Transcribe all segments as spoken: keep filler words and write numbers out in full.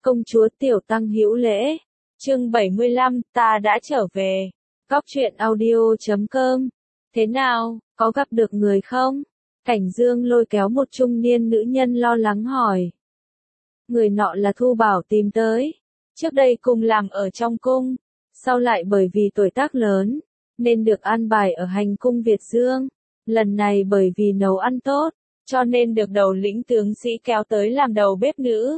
Công chúa Tiểu Tăng hữu lễ. Chương bảy mươi lăm, ta đã trở về. Góc truyện audio chấm com. Thế nào, có gặp được người không? Cảnh Dương lôi kéo một trung niên nữ nhân lo lắng hỏi. Người nọ là Thu Bảo tìm tới. Trước đây cùng làm ở trong cung, sau lại bởi vì tuổi tác lớn, nên được an bài ở hành cung Việt Dương. Lần này bởi vì nấu ăn tốt, cho nên được đầu lĩnh tướng sĩ kéo tới làm đầu bếp nữ.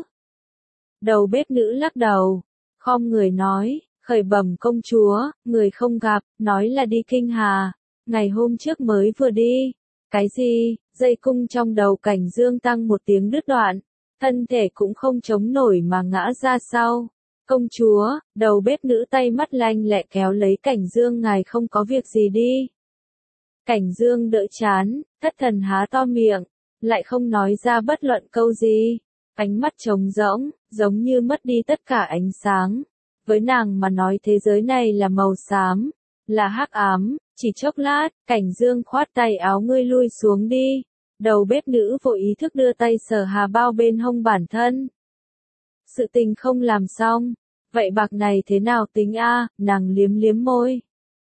Đầu bếp nữ lắc đầu, khom người nói, khởi bẩm công chúa, người không gặp, nói là đi Kinh Hà, ngày hôm trước mới vừa đi. Cái gì? Dây cung trong đầu Cảnh Dương tăng một tiếng đứt đoạn, thân thể cũng không chống nổi mà ngã ra sau. Công chúa, đầu bếp nữ tay mắt lanh lẹ kéo lấy Cảnh Dương, ngài không có việc gì đi. Cảnh Dương đỡ chán, thất thần há to miệng, lại không nói ra bất luận câu gì. Ánh mắt trống rỗng, giống như mất đi tất cả ánh sáng. Với nàng mà nói thế giới này là màu xám, là hắc ám. Chỉ chốc lát, Cảnh Dương khoát tay áo, ngươi lui xuống đi. Đầu bếp nữ vội ý thức đưa tay sờ hà bao bên hông bản thân. Sự tình không làm xong, vậy bạc này thế nào tính a? Nàng liếm liếm môi,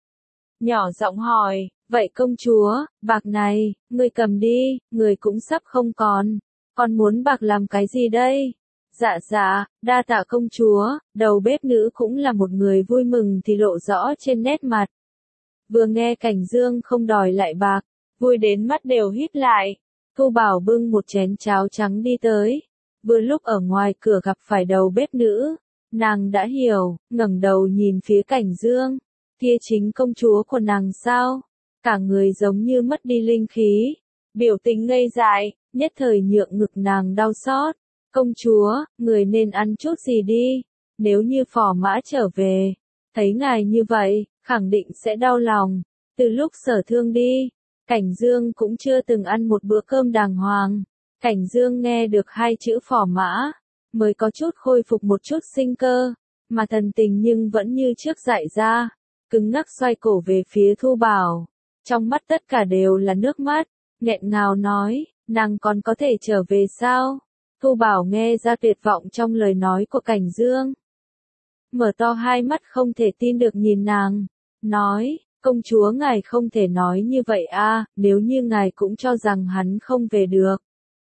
nhỏ giọng hỏi, vậy công chúa, bạc này, ngươi cầm đi, người cũng sắp không còn, còn muốn bạc làm cái gì đây? Dạ dạ, đa tạ công chúa. Đầu bếp nữ cũng là một người vui mừng thì lộ rõ trên nét mặt. Vừa nghe Cảnh Dương không đòi lại bạc, vui đến mắt đều híp lại. Thu Bảo bưng một chén cháo trắng đi tới. Vừa lúc ở ngoài cửa gặp phải đầu bếp nữ, nàng đã hiểu, ngẩng đầu nhìn phía Cảnh Dương. Kia chính công chúa của nàng sao? Cả người giống như mất đi linh khí, biểu tình ngây dại, nhất thời nhượng ngực nàng đau xót. Công chúa, người nên ăn chút gì đi, nếu như Phò Mã trở về, thấy ngài như vậy, khẳng định sẽ đau lòng. Từ lúc Sở Thương đi, Cảnh Dương cũng chưa từng ăn một bữa cơm đàng hoàng. Cảnh Dương nghe được hai chữ Phò Mã, mới có chút khôi phục một chút sinh cơ, mà thần tình nhưng vẫn như trước dại ra, cứng ngắc xoay cổ về phía Thu Bảo. Trong mắt tất cả đều là nước mắt, nghẹn ngào nói, nàng còn có thể trở về sao? Thu Bảo nghe ra tuyệt vọng trong lời nói của Cảnh Dương. Mở to hai mắt không thể tin được nhìn nàng, nói, công chúa ngài không thể nói như vậy a, nếu như ngài cũng cho rằng hắn không về được.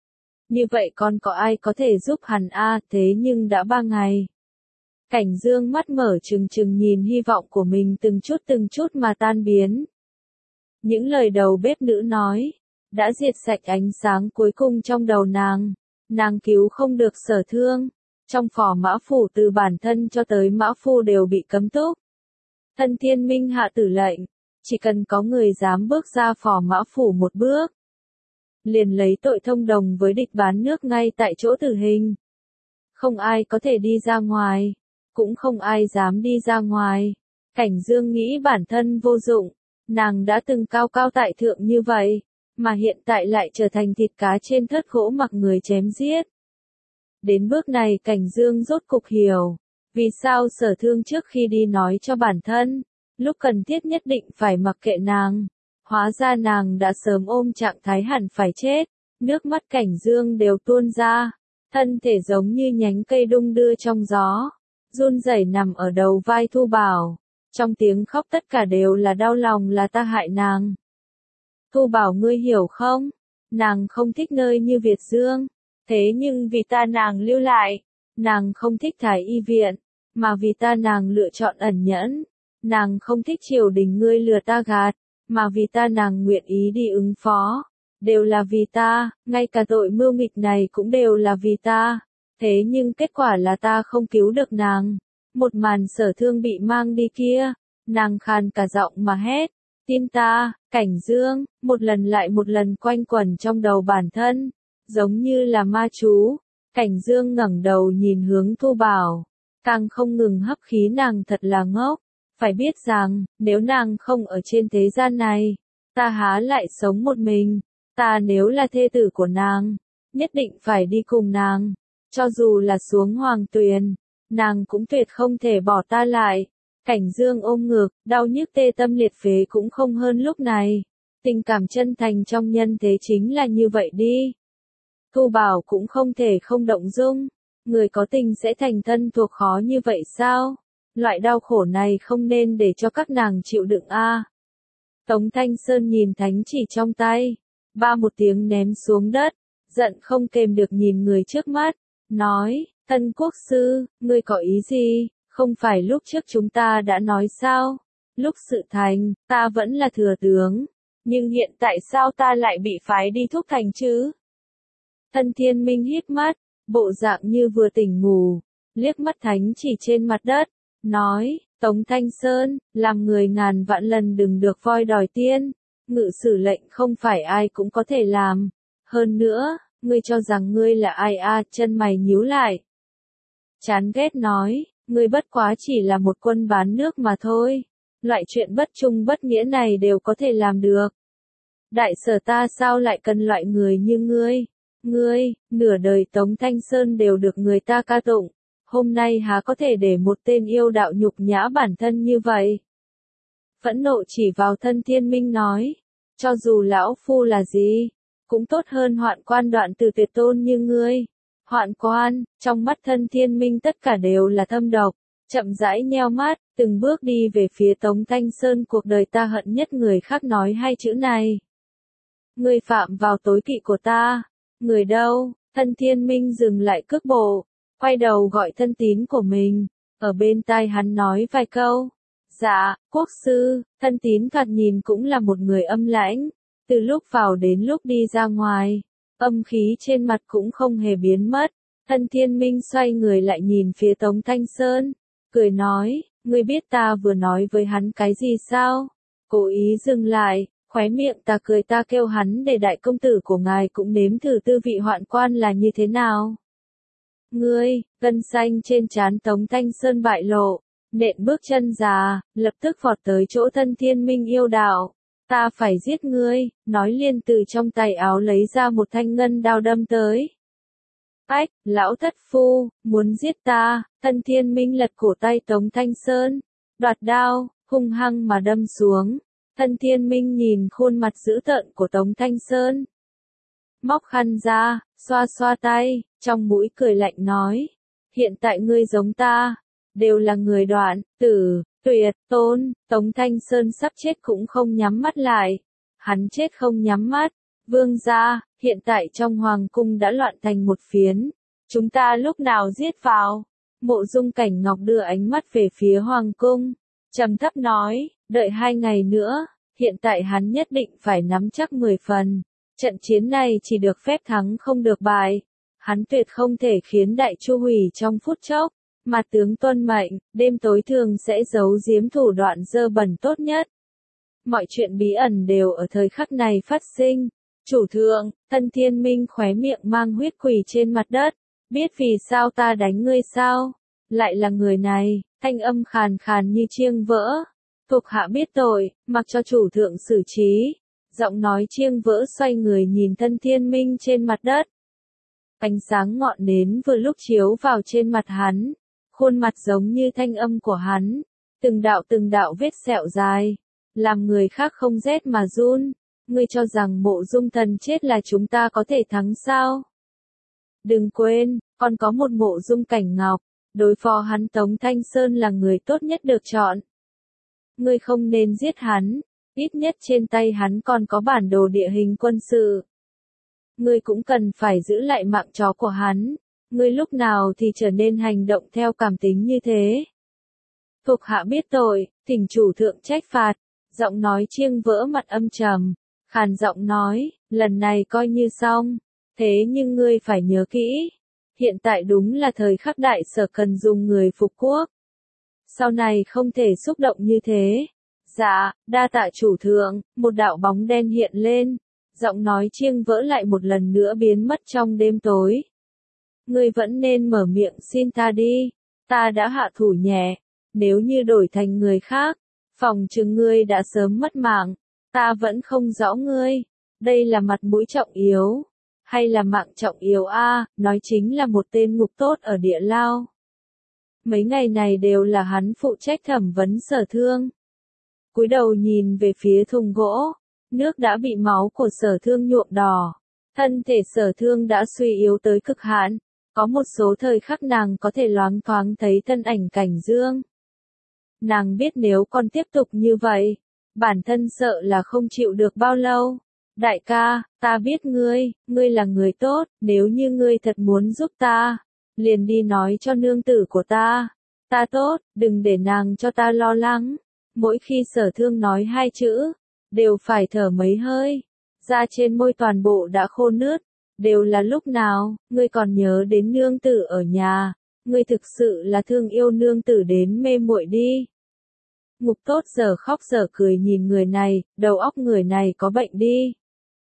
Như vậy còn có ai có thể giúp hắn a, thế nhưng đã ba ngày. Cảnh Dương mắt mở trừng trừng nhìn hy vọng của mình từng chút từng chút mà tan biến. Những lời đầu bếp nữ nói, đã diệt sạch ánh sáng cuối cùng trong đầu nàng. Nàng cứu không được Sở Thương. Trong Phò Mã Phủ từ bản thân cho tới Mã Phu đều bị cấm túc. Thân Thiên Minh hạ tử lệnh, chỉ cần có người dám bước ra Phò Mã Phủ một bước, liền lấy tội thông đồng với địch bán nước ngay tại chỗ tử hình. Không ai có thể đi ra ngoài, cũng không ai dám đi ra ngoài. Cảnh Dương nghĩ bản thân vô dụng, nàng đã từng cao cao tại thượng như vậy, mà hiện tại lại trở thành thịt cá trên thớt gỗ mặc người chém giết. Đến bước này Cảnh Dương rốt cục hiểu, vì sao Sở Thương trước khi đi nói cho bản thân, lúc cần thiết nhất định phải mặc kệ nàng. Hóa ra nàng đã sớm ôm trạng thái hẳn phải chết, nước mắt Cảnh Dương đều tuôn ra, thân thể giống như nhánh cây đung đưa trong gió, run rẩy nằm ở đầu vai Thu Bảo, trong tiếng khóc tất cả đều là đau lòng, là ta hại nàng. Thu Bảo, ngươi hiểu không? Nàng không thích nơi như Việt Dương, thế nhưng vì ta nàng lưu lại. Nàng không thích Thái Y viện, mà vì ta nàng lựa chọn ẩn nhẫn. Nàng không thích triều đình ngươi lừa ta gạt, mà vì ta nàng nguyện ý đi ứng phó. Đều là vì ta, ngay cả tội mưu nghịch này cũng đều là vì ta. Thế nhưng kết quả là ta không cứu được nàng. Một màn Sở Thương bị mang đi kia, nàng khàn cả giọng mà hét. Tin ta, Cảnh Dương, một lần lại một lần quanh quẩn trong đầu bản thân, giống như là ma chú. Cảnh Dương ngẩng đầu nhìn hướng Thu Bảo, càng không ngừng hấp khí, nàng thật là ngốc. Phải biết rằng, nếu nàng không ở trên thế gian này, ta há lại sống một mình. Ta nếu là thê tử của nàng, nhất định phải đi cùng nàng. Cho dù là xuống hoàng tuyền, nàng cũng tuyệt không thể bỏ ta lại. Cảnh Dương ôm ngực, đau nhức tê tâm liệt phế cũng không hơn lúc này. Tình cảm chân thành trong nhân thế chính là như vậy đi. Thu Bảo cũng không thể không động dung, Người có tình sẽ thành thân thuộc khó như vậy sao? Loại đau khổ này không nên để cho các nàng chịu đựng a. Tống Thanh Sơn nhìn thánh chỉ trong tay, ba một tiếng ném xuống đất, giận không kềm được nhìn người trước mắt, nói, Tân quốc sư, ngươi có ý gì, không phải lúc trước chúng ta đã nói sao, lúc sự thành, ta vẫn là thừa tướng, nhưng hiện tại sao ta lại bị phái đi thúc thành chứ? Tân Thiên Minh hít mắt, bộ dạng như vừa tỉnh ngủ, liếc mắt thánh chỉ trên mặt đất, nói, Tống Thanh Sơn, làm người ngàn vạn lần đừng được voi đòi tiên, ngự sử lệnh không phải ai cũng có thể làm, hơn nữa, ngươi cho rằng ngươi là ai a? Chân mày nhíu lại. Chán ghét nói, ngươi bất quá chỉ là một quân bán nước mà thôi, loại chuyện bất trung bất nghĩa này đều có thể làm được. Đại sở ta sao lại cần loại người như ngươi? Ngươi, nửa đời Tống Thanh Sơn đều được người ta ca tụng, hôm nay há có thể để một tên yêu đạo nhục nhã bản thân như vậy? Phẫn nộ chỉ vào Thân Thiên Minh nói, cho dù lão phu là gì, cũng tốt hơn hoạn quan đoạn từ tuyệt tôn như ngươi. Hoạn quan, trong mắt Thân Thiên Minh tất cả đều là thâm độc, chậm rãi nheo mắt, từng bước đi về phía Tống Thanh Sơn. Cuộc đời ta hận nhất người khác nói hai chữ này. Ngươi phạm vào tối kỵ của ta. Người đâu? Thân Thiên Minh dừng lại cước bộ, quay đầu gọi thân tín của mình, ở bên tai hắn nói vài câu. Dạ, quốc sư. Thân tín thoạt nhìn cũng là một người âm lãnh, từ lúc vào đến lúc đi ra ngoài, âm khí trên mặt cũng không hề biến mất. Thân Thiên Minh xoay người lại nhìn phía Tống Thanh Sơn, cười nói, ngươi biết ta vừa nói với hắn cái gì sao? Cố ý dừng lại, khóe miệng ta cười, ta kêu hắn để đại công tử của ngài cũng nếm thử tư vị hoạn quan là như thế nào. Ngươi, gân xanh trên trán Tống Thanh Sơn bại lộ, nện bước chân già, lập tức vọt tới chỗ Thân Thiên Minh yêu đạo. Ta phải giết ngươi, nói liên từ trong tay áo lấy ra một thanh ngân đao đâm tới. Ách, lão thất phu, muốn giết ta? Thân Thiên Minh lật cổ tay Tống Thanh Sơn, đoạt đao, hung hăng mà đâm xuống. Thân Thiên Minh nhìn khuôn mặt dữ tợn của Tống Thanh Sơn, móc khăn ra, xoa xoa tay, trong mũi cười lạnh nói, hiện tại ngươi giống ta, đều là người đoạn, tử, tuyệt, tôn. Tống Thanh Sơn sắp chết cũng không nhắm mắt lại, hắn chết không nhắm mắt. Vương gia, hiện tại trong hoàng cung đã loạn thành một phiến, chúng ta lúc nào giết vào? Mộ Dung Cảnh Ngọc đưa ánh mắt về phía hoàng cung, trầm thấp nói, đợi hai ngày nữa, hiện tại hắn nhất định phải nắm chắc mười phần, trận chiến này chỉ được phép thắng không được bại, hắn tuyệt không thể khiến Đại Chu hủy trong phút chốc, mà tướng tuân mệnh, đêm tối thường sẽ giấu giếm thủ đoạn dơ bẩn tốt nhất. Mọi chuyện bí ẩn đều ở thời khắc này phát sinh. Chủ thượng, Thân Thiên Minh khóe miệng mang huyết quỳ trên mặt đất, biết vì sao ta đánh ngươi sao? Lại là người này, thanh âm khàn khàn như chiêng vỡ. Thuộc hạ biết tội, mặc cho chủ thượng xử trí. Giọng nói chiêng vỡ xoay người nhìn Thân Thiên Minh trên mặt đất. Ánh sáng ngọn nến vừa lúc chiếu vào trên mặt hắn, khuôn mặt giống như thanh âm của hắn, từng đạo từng đạo vết sẹo dài, làm người khác không rét mà run. Ngươi cho rằng Mộ Dung Thần chết là chúng ta có thể thắng sao? Đừng quên, còn có một Mộ Dung Cảnh Ngọc, đối phó hắn Tống Thanh Sơn là người tốt nhất được chọn. Ngươi không nên giết hắn, ít nhất trên tay hắn còn có bản đồ địa hình quân sự. Ngươi cũng cần phải giữ lại mạng chó của hắn, ngươi lúc nào thì trở nên hành động theo cảm tính như thế? Thuộc hạ biết tội, thỉnh chủ thượng trách phạt. Giọng nói chiêng vỡ mặt âm trầm, khàn giọng nói, lần này coi như xong, thế nhưng ngươi phải nhớ kỹ, hiện tại đúng là thời khắc đại sở cần dùng người phục quốc. Sau này không thể xúc động như thế. Dạ, đa tạ chủ thượng. Một đạo bóng đen hiện lên, giọng nói chiêng vỡ lại một lần nữa biến mất trong đêm tối. Ngươi vẫn nên mở miệng xin ta đi, ta đã hạ thủ nhẹ, nếu như đổi thành người khác, phòng chừng ngươi đã sớm mất mạng. Ta vẫn không rõ ngươi, đây là mặt mũi trọng yếu, hay là mạng trọng yếu a? À, nói chính là một tên ngục tốt ở địa lao. Mấy ngày này đều là hắn phụ trách thẩm vấn Sở Thương. Cúi đầu nhìn về phía thùng gỗ, nước đã bị máu của Sở Thương nhuộm đỏ, thân thể Sở Thương đã suy yếu tới cực hạn, Có một số thời khắc nàng có thể loáng thoáng thấy thân ảnh Cảnh Dương. Nàng biết nếu còn tiếp tục như vậy, bản thân sợ là không chịu được bao lâu. Đại ca, ta biết ngươi, ngươi là người tốt, nếu như ngươi thật muốn giúp ta, liền đi nói cho nương tử của ta. Ta tốt, đừng để nàng cho ta lo lắng. Mỗi khi Sở Thương nói hai chữ, đều phải thở mấy hơi. Da trên môi toàn bộ đã khô nứt. Đều là lúc nào, ngươi còn nhớ đến nương tử ở nhà. Ngươi thực sự là thương yêu nương tử đến mê muội đi. Ngục Tốt giờ khóc giờ cười nhìn người này, đầu óc người này có bệnh đi.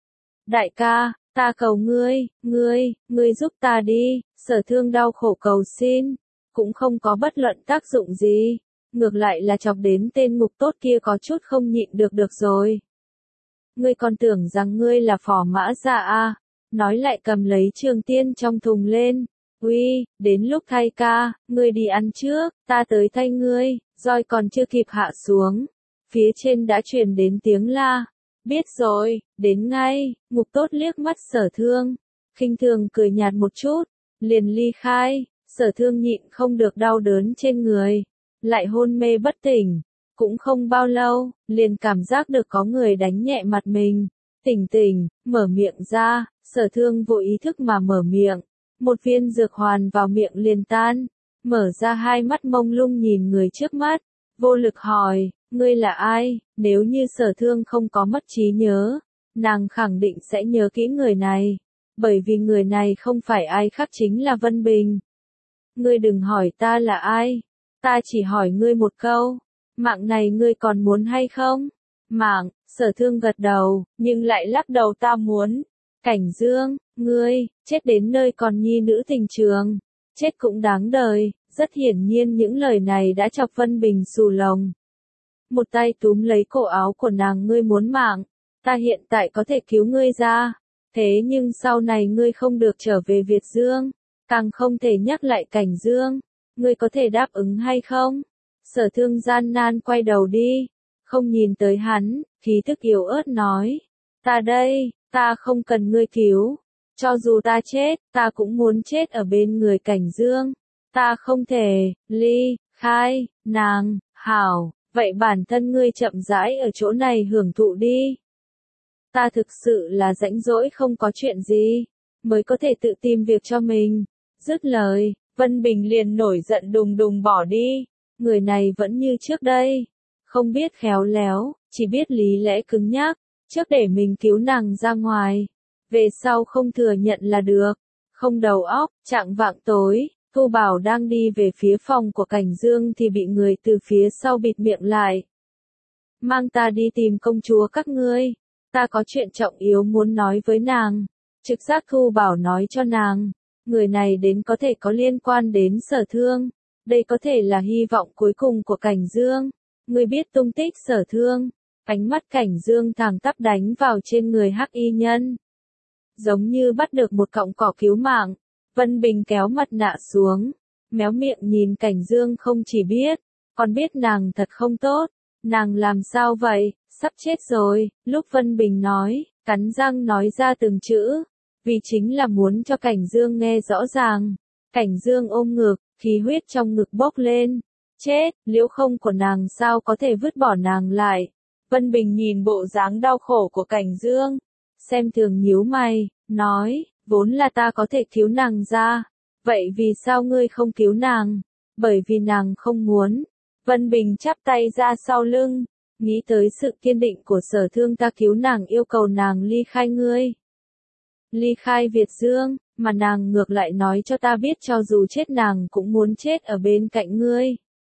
Đại ca, ta cầu ngươi, ngươi, ngươi giúp ta đi. Sở Thương đau khổ cầu xin, cũng không có bất luận tác dụng gì. Ngược lại là chọc đến tên Ngục Tốt kia có chút không nhịn được được rồi. Ngươi còn tưởng rằng ngươi là phò mã già à? Nói lại cầm lấy trường tiên trong thùng lên. Uy, đến lúc thay ca, ngươi đi ăn trước, ta tới thay ngươi. Roi còn chưa kịp hạ xuống, phía trên đã truyền đến tiếng la. Biết rồi, đến ngay. Ngục Tốt liếc mắt Sở Thương, khinh thường cười nhạt một chút, liền ly khai. Sở Thương nhịn không được đau đớn trên người, lại hôn mê bất tỉnh. Cũng không bao lâu, liền cảm giác được có người đánh nhẹ mặt mình. Tỉnh tỉnh, mở miệng ra. Sở Thương vô ý thức mà mở miệng, một viên dược hoàn vào miệng liền tan. Mở ra hai mắt mông lung nhìn người trước mắt, vô lực hỏi, ngươi là ai? Nếu như Sở Thương không có mất trí nhớ, nàng khẳng định sẽ nhớ kỹ người này, bởi vì người này không phải ai khác chính là Vân Bình. Ngươi đừng hỏi ta là ai, ta chỉ hỏi ngươi một câu, mạng này ngươi còn muốn hay không? Mạng, Sở Thương gật đầu, nhưng lại lắc đầu ta muốn. Cảnh Dương, ngươi, chết đến nơi còn nhi nữ tình trường. Chết cũng đáng đời, rất hiển nhiên những lời này đã chọc Vân Bình xù lồng. Một tay túm lấy cổ áo của nàng ngươi muốn mạng, ta hiện tại có thể cứu ngươi ra, thế nhưng sau này ngươi không được trở về Việt Dương, càng không thể nhắc lại Cảnh Dương, ngươi có thể đáp ứng hay không? Sở Thương gian nan quay đầu đi, không nhìn tới hắn, khí thức yếu ớt nói, ta đây, ta không cần ngươi cứu. Cho dù ta chết, ta cũng muốn chết ở bên người Cảnh Dương. Ta không thể, ly, khai, nàng, hảo, vậy bản thân ngươi chậm rãi ở chỗ này hưởng thụ đi. Ta thực sự là rãnh rỗi không có chuyện gì, mới có thể tự tìm việc cho mình. Dứt lời, Vân Bình liền nổi giận đùng đùng bỏ đi. Người này vẫn như trước đây, không biết khéo léo, chỉ biết lý lẽ cứng nhắc, trước để mình cứu nàng ra ngoài. Về sau không thừa nhận là được, không đầu óc. Chạng vạng tối, Thu Bảo đang đi về phía phòng của Cảnh Dương thì bị người từ phía sau bịt miệng lại. Mang ta đi tìm công chúa các ngươi, ta có chuyện trọng yếu muốn nói với nàng. Trực giác Thu Bảo nói cho nàng, người này đến có thể có liên quan đến Sở Thương, đây có thể là hy vọng cuối cùng của Cảnh Dương. Ngươi biết tung tích Sở Thương? Ánh mắt Cảnh Dương thẳng tắp đánh vào trên người hắc y nhân, giống như bắt được một cọng cỏ cứu mạng. Vân Bình kéo mặt nạ xuống, méo miệng nhìn Cảnh Dương không chỉ biết, còn biết nàng thật không tốt. Nàng làm sao vậy, sắp chết rồi. Lúc Vân Bình nói, cắn răng nói ra từng chữ, vì chính là muốn cho Cảnh Dương nghe rõ ràng. Cảnh Dương ôm ngực, khí huyết trong ngực bốc lên. Chết, liễu không của nàng sao có thể vứt bỏ nàng lại. Vân Bình nhìn bộ dáng đau khổ của Cảnh Dương, xem thường nhíu mày, nói, vốn là ta có thể cứu nàng ra, vậy vì sao ngươi không cứu nàng? Bởi vì nàng không muốn. Vân Bình chắp tay ra sau lưng, nghĩ tới sự kiên định của Sở Thương, ta cứu nàng yêu cầu nàng ly khai ngươi. Ly khai Việt Dương, mà nàng ngược lại nói cho ta biết cho dù chết nàng cũng muốn chết ở bên cạnh ngươi.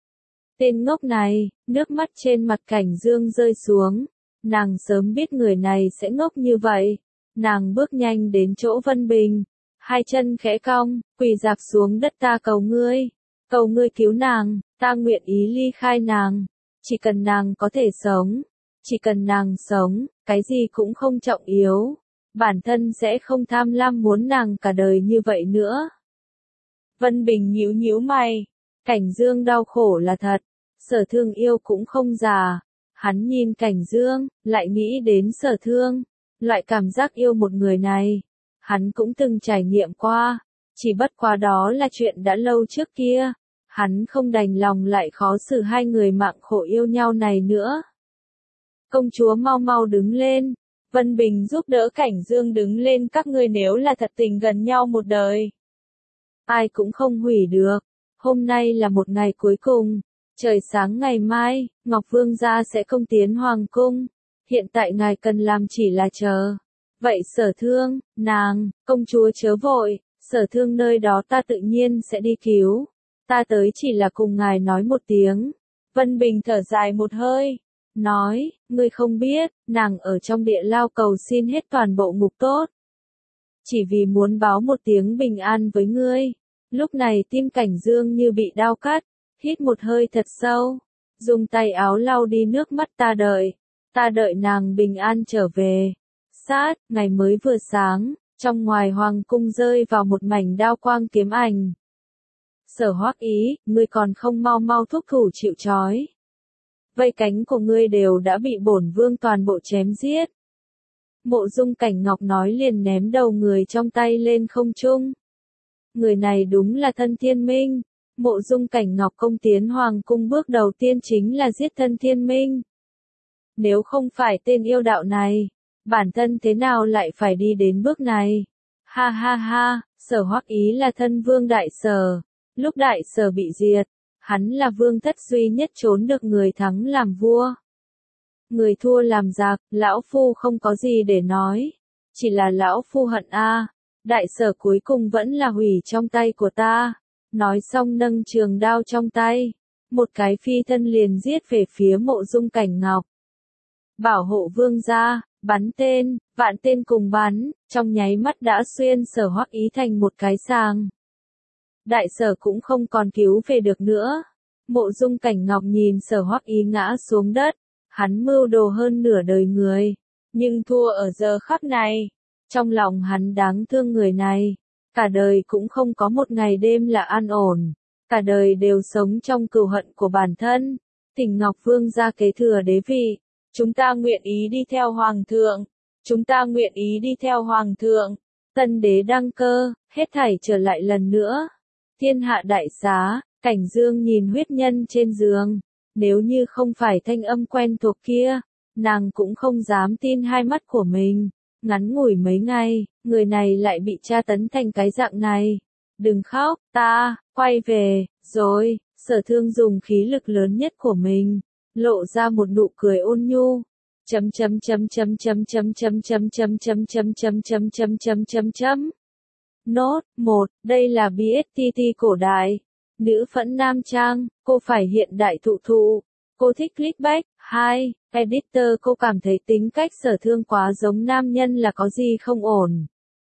Tên ngốc này, nước mắt trên mặt Cảnh Dương rơi xuống. Nàng sớm biết người này sẽ ngốc như vậy. Nàng bước nhanh đến chỗ Vân Bình, hai chân khẽ cong, quỳ dạp xuống đất, ta cầu ngươi, cầu ngươi cứu nàng, ta nguyện ý ly khai nàng, chỉ cần nàng có thể sống, chỉ cần nàng sống, cái gì cũng không trọng yếu, bản thân sẽ không tham lam muốn nàng cả đời như vậy nữa. Vân Bình nhíu nhíu mày, Cảnh Dương đau khổ là thật, Sở Thương yêu cũng không già. Hắn nhìn Cảnh Dương, lại nghĩ đến Sở Thương. Loại cảm giác yêu một người này, hắn cũng từng trải nghiệm qua. Chỉ bất quá đó là chuyện đã lâu trước kia, hắn không đành lòng lại khó xử hai người mạng khổ yêu nhau này nữa. Công chúa mau mau đứng lên, Vân Bình giúp đỡ Cảnh Dương đứng lên, các ngươi nếu là thật tình gần nhau một đời, ai cũng không hủy được. Hôm nay là một ngày cuối cùng, trời sáng ngày mai, Ngọc Vương gia sẽ công tiến Hoàng cung. Hiện tại ngài cần làm chỉ là chờ. Vậy Sở Thương, nàng, công chúa chớ vội, Sở Thương nơi đó ta tự nhiên sẽ đi cứu. Ta tới chỉ là cùng ngài nói một tiếng. Vân Bình thở dài một hơi, nói, ngươi không biết, nàng ở trong địa lao cầu xin hết toàn bộ ngục tốt. Chỉ vì muốn báo một tiếng bình an với ngươi. Lúc này tim Cảnh Dương như bị đau cắt, hít một hơi thật sâu, dùng tay áo lau đi nước mắt. Ta đợi, ta đợi nàng bình an trở về. Sát, ngày mới vừa sáng, trong ngoài hoàng cung rơi vào một mảnh đao quang kiếm ảnh. Sở Hoắc Ý, ngươi còn không mau mau thúc thủ chịu trói. Vây cánh của ngươi đều đã bị bổn vương toàn bộ chém giết. Mộ Dung Cảnh Ngọc nói liền ném đầu người trong tay lên không trung. Người này đúng là Thân Thiên Minh. Mộ Dung Cảnh Ngọc công tiến hoàng cung bước đầu tiên chính là giết Thân Thiên Minh. Nếu không phải tên yêu đạo này, bản thân thế nào lại phải đi đến bước này? Ha ha ha, Sở Hoắc Ý là thân vương Đại Sở. Lúc Đại Sở bị diệt, hắn là vương thất duy nhất trốn được người thắng làm vua. Người thua làm giặc, lão phu không có gì để nói. Chỉ là lão phu hận a, Đại Sở cuối cùng vẫn là hủy trong tay của ta. Nói xong nâng trường đao trong tay, một cái phi thân liền giết về phía Mộ Dung Cảnh Ngọc. Bảo hộ vương gia, bắn tên, vạn tên cùng bắn, trong nháy mắt đã xuyên Sở Hoắc Ý thành một cái sàng. Đại Sở cũng không còn cứu về được nữa. Mộ Dung Cảnh Ngọc nhìn Sở Hoắc Ý ngã xuống đất, hắn mưu đồ hơn nửa đời người, nhưng thua ở giờ khắc này. Trong lòng hắn đáng thương người này, cả đời cũng không có một ngày đêm là an ổn, cả đời đều sống trong cừu hận của bản thân. Thỉnh Ngọc Vương gia kế thừa đế vị, chúng ta nguyện ý đi theo Hoàng thượng, chúng ta nguyện ý đi theo Hoàng thượng. Tân đế đăng cơ, hết thảy trở lại lần nữa. Thiên hạ đại xá, Cảnh Dương nhìn huyết nhân trên giường, nếu như không phải thanh âm quen thuộc kia, nàng cũng không dám tin hai mắt của mình. Ngắn ngủi mấy ngày, người này lại bị tra tấn thành cái dạng này. Đừng khóc, ta, quay về, rồi, Sở Thương dùng khí lực lớn nhất của mình, lộ ra một nụ cười ôn nhu. Chấm chấm chấm chấm chấm chấm chấm chấm chấm chấm chấm chấm chấm chấm chấm chấm chấm. Nốt, một, đây là bê ét tê tê cổ đại. Nữ phẫn nam trang, cô phải hiện đại thụ thụ. Cô thích clickbait. hai. Editor, cô cảm thấy tính cách Sở Thương quá giống nam nhân là có gì không ổn.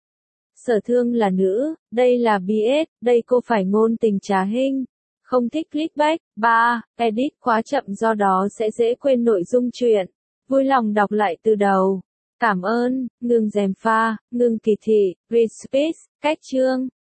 Sở Thương là nữ, đây là bê ét, đây cô phải ngôn tình trá hình. Không thích clickbait. ba. Edit quá chậm do đó sẽ dễ quên nội dung truyện. Vui lòng đọc lại từ đầu. Cảm ơn, ngừng gièm pha, ngừng kỳ thị, respect, cách chương.